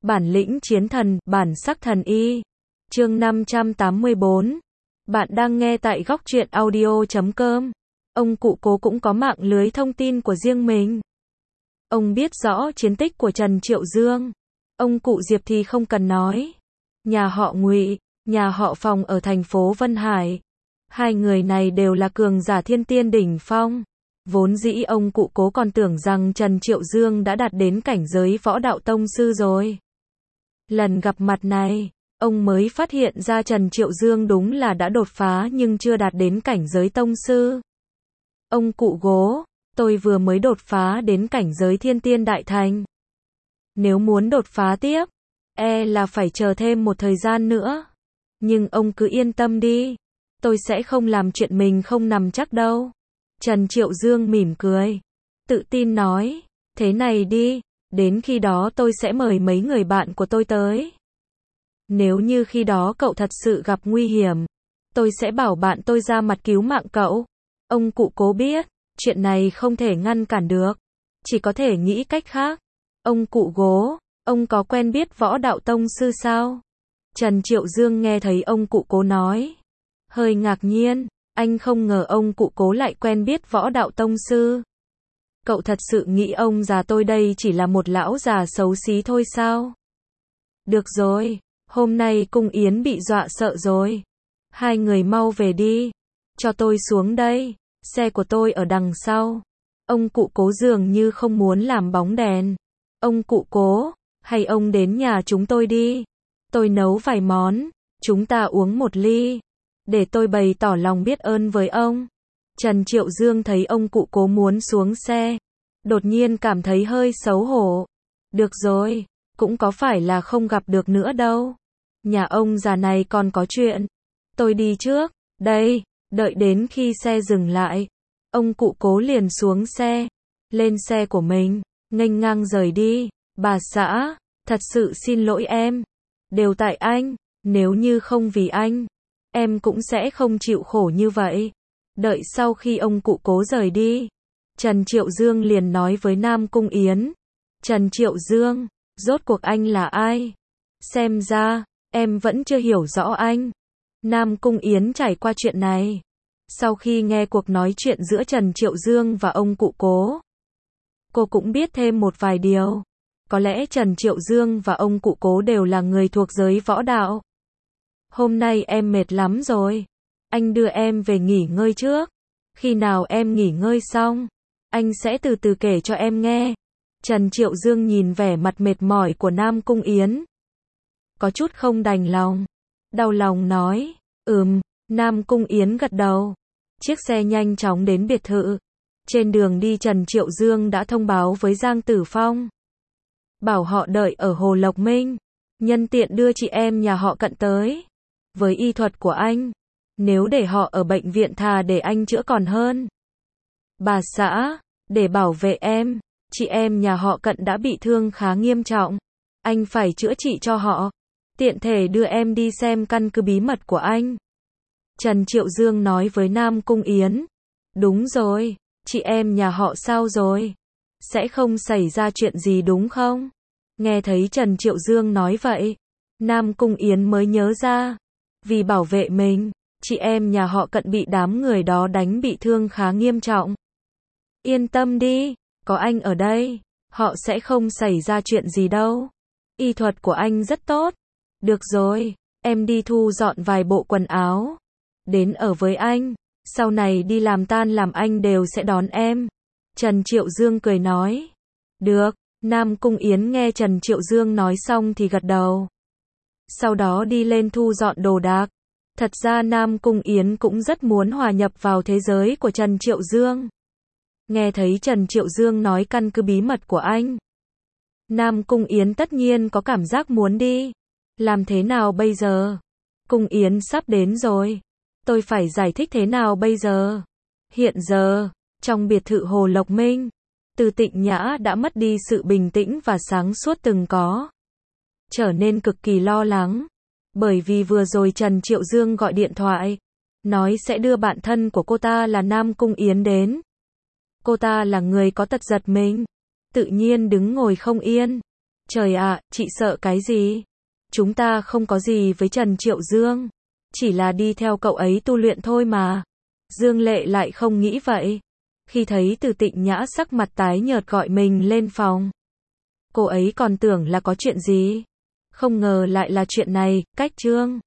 Bản lĩnh chiến thần, bản sắc thần y. Chương 584. Bạn đang nghe tại góc truyện audio.com. Ông cụ Cố cũng có mạng lưới thông tin của riêng mình. Ông biết rõ chiến tích của Trần Triệu Dương. Ông cụ Diệp thì không cần nói. Nhà họ Ngụy, nhà họ Phòng ở thành phố Vân Hải. Hai người này đều là cường giả thiên tiên đỉnh phong. Vốn dĩ ông cụ Cố còn tưởng rằng Trần Triệu Dương đã đạt đến cảnh giới võ đạo tông sư rồi. Lần gặp mặt này, ông mới phát hiện ra Trần Triệu Dương đúng là đã đột phá nhưng chưa đạt đến cảnh giới tông sư. Ông cụ Cố, tôi vừa mới đột phá đến cảnh giới thiên tiên đại thành. Nếu muốn đột phá tiếp, là phải chờ thêm một thời gian nữa. Nhưng ông cứ yên tâm đi, tôi sẽ không làm chuyện mình không nắm chắc đâu. Trần Triệu Dương mỉm cười, tự tin nói, thế này đi, đến khi đó tôi sẽ mời mấy người bạn của tôi tới. Nếu như khi đó cậu thật sự gặp nguy hiểm, tôi sẽ bảo bạn tôi ra mặt cứu mạng cậu. Ông cụ Cố biết, chuyện này không thể ngăn cản được, chỉ có thể nghĩ cách khác. Ông cụ Cố, ông có quen biết võ đạo tông sư sao? Trần Triệu Dương nghe thấy ông cụ Cố nói, hơi ngạc nhiên, anh không ngờ ông cụ Cố lại quen biết võ đạo tông sư. Cậu thật sự nghĩ ông già tôi đây chỉ là một lão già xấu xí thôi sao? Được rồi, hôm nay Cung Yến bị dọa sợ rồi. Hai người mau về đi, cho tôi xuống đây, xe của tôi ở đằng sau. Ông cụ Cố dường như không muốn làm bóng đèn. Ông cụ Cố, hay ông đến nhà chúng tôi đi. Tôi nấu vài món, chúng ta uống một ly, để tôi bày tỏ lòng biết ơn với ông. Trần Triệu Dương thấy ông cụ Cố muốn xuống xe, đột nhiên cảm thấy hơi xấu hổ. Được rồi, cũng có phải là không gặp được nữa đâu. Nhà ông già này còn có chuyện. Tôi đi trước, đây, đợi đến khi xe dừng lại. Ông cụ Cố liền xuống xe, lên xe của mình, nghênh ngang rời đi. Bà xã, thật sự xin lỗi em. Đều tại anh, nếu như không vì anh, em cũng sẽ không chịu khổ như vậy. Đợi sau khi ông cụ Cố rời đi, Trần Triệu Dương liền nói với Nam Cung Yến. Trần Triệu Dương, rốt cuộc anh là ai? Xem ra, em vẫn chưa hiểu rõ anh. Nam Cung Yến trải qua chuyện này. Sau khi nghe cuộc nói chuyện giữa Trần Triệu Dương và ông cụ Cố, cô cũng biết thêm một vài điều. Có lẽ Trần Triệu Dương và ông cụ Cố đều là người thuộc giới võ đạo. Hôm nay em mệt lắm rồi. Anh đưa em về nghỉ ngơi trước. Khi nào em nghỉ ngơi xong, anh sẽ từ từ kể cho em nghe. Trần Triệu Dương nhìn vẻ mặt mệt mỏi của Nam Cung Yến, có chút không đành lòng, đau lòng nói, Nam Cung Yến gật đầu. Chiếc xe nhanh chóng đến biệt thự. Trên đường đi Trần Triệu Dương đã thông báo với Giang Tử Phong, bảo họ đợi ở Hồ Lộc Minh, nhân tiện đưa chị em nhà họ Cận tới. Với y thuật của anh, nếu để họ ở bệnh viện thà để anh chữa còn hơn. Bà xã, để bảo vệ em, chị em nhà họ Cận đã bị thương khá nghiêm trọng. Anh phải chữa trị cho họ. Tiện thể đưa em đi xem căn cứ bí mật của anh. Trần Triệu Dương nói với Nam Cung Yến. Đúng rồi, chị em nhà họ sao rồi? Sẽ không xảy ra chuyện gì đúng không? Nghe thấy Trần Triệu Dương nói vậy, Nam Cung Yến mới nhớ ra. Vì bảo vệ mình, chị em nhà họ Cận bị đám người đó đánh bị thương khá nghiêm trọng. Yên tâm đi, có anh ở đây, họ sẽ không xảy ra chuyện gì đâu. Y thuật của anh rất tốt. Được rồi, em đi thu dọn vài bộ quần áo, đến ở với anh, sau này đi làm tan làm anh đều sẽ đón em. Trần Triệu Dương cười nói. Được, Nam Cung Yến nghe Trần Triệu Dương nói xong thì gật đầu. Sau đó đi lên thu dọn đồ đạc. Thật ra Nam Cung Yến cũng rất muốn hòa nhập vào thế giới của Trần Triệu Dương. Nghe thấy Trần Triệu Dương nói căn cứ bí mật của anh, Nam Cung Yến tất nhiên có cảm giác muốn đi. Làm thế nào bây giờ? Cung Yến sắp đến rồi. Tôi phải giải thích thế nào bây giờ? Hiện giờ, trong biệt thự Hồ Lộc Minh, Từ Tịnh Nhã đã mất đi sự bình tĩnh và sáng suốt từng có. Trở nên cực kỳ lo lắng. Bởi vì vừa rồi Trần Triệu Dương gọi điện thoại, nói sẽ đưa bạn thân của cô ta là Nam Cung Yến đến. Cô ta là người có tật giật mình, tự nhiên đứng ngồi không yên. Trời ạ, chị sợ cái gì? Chúng ta không có gì với Trần Triệu Dương. Chỉ là đi theo cậu ấy tu luyện thôi mà. Dương Lệ lại không nghĩ vậy. Khi thấy Từ Tịnh Nhã sắc mặt tái nhợt gọi mình lên phòng, cô ấy còn tưởng là có chuyện gì. Không ngờ lại là chuyện này, cách Trương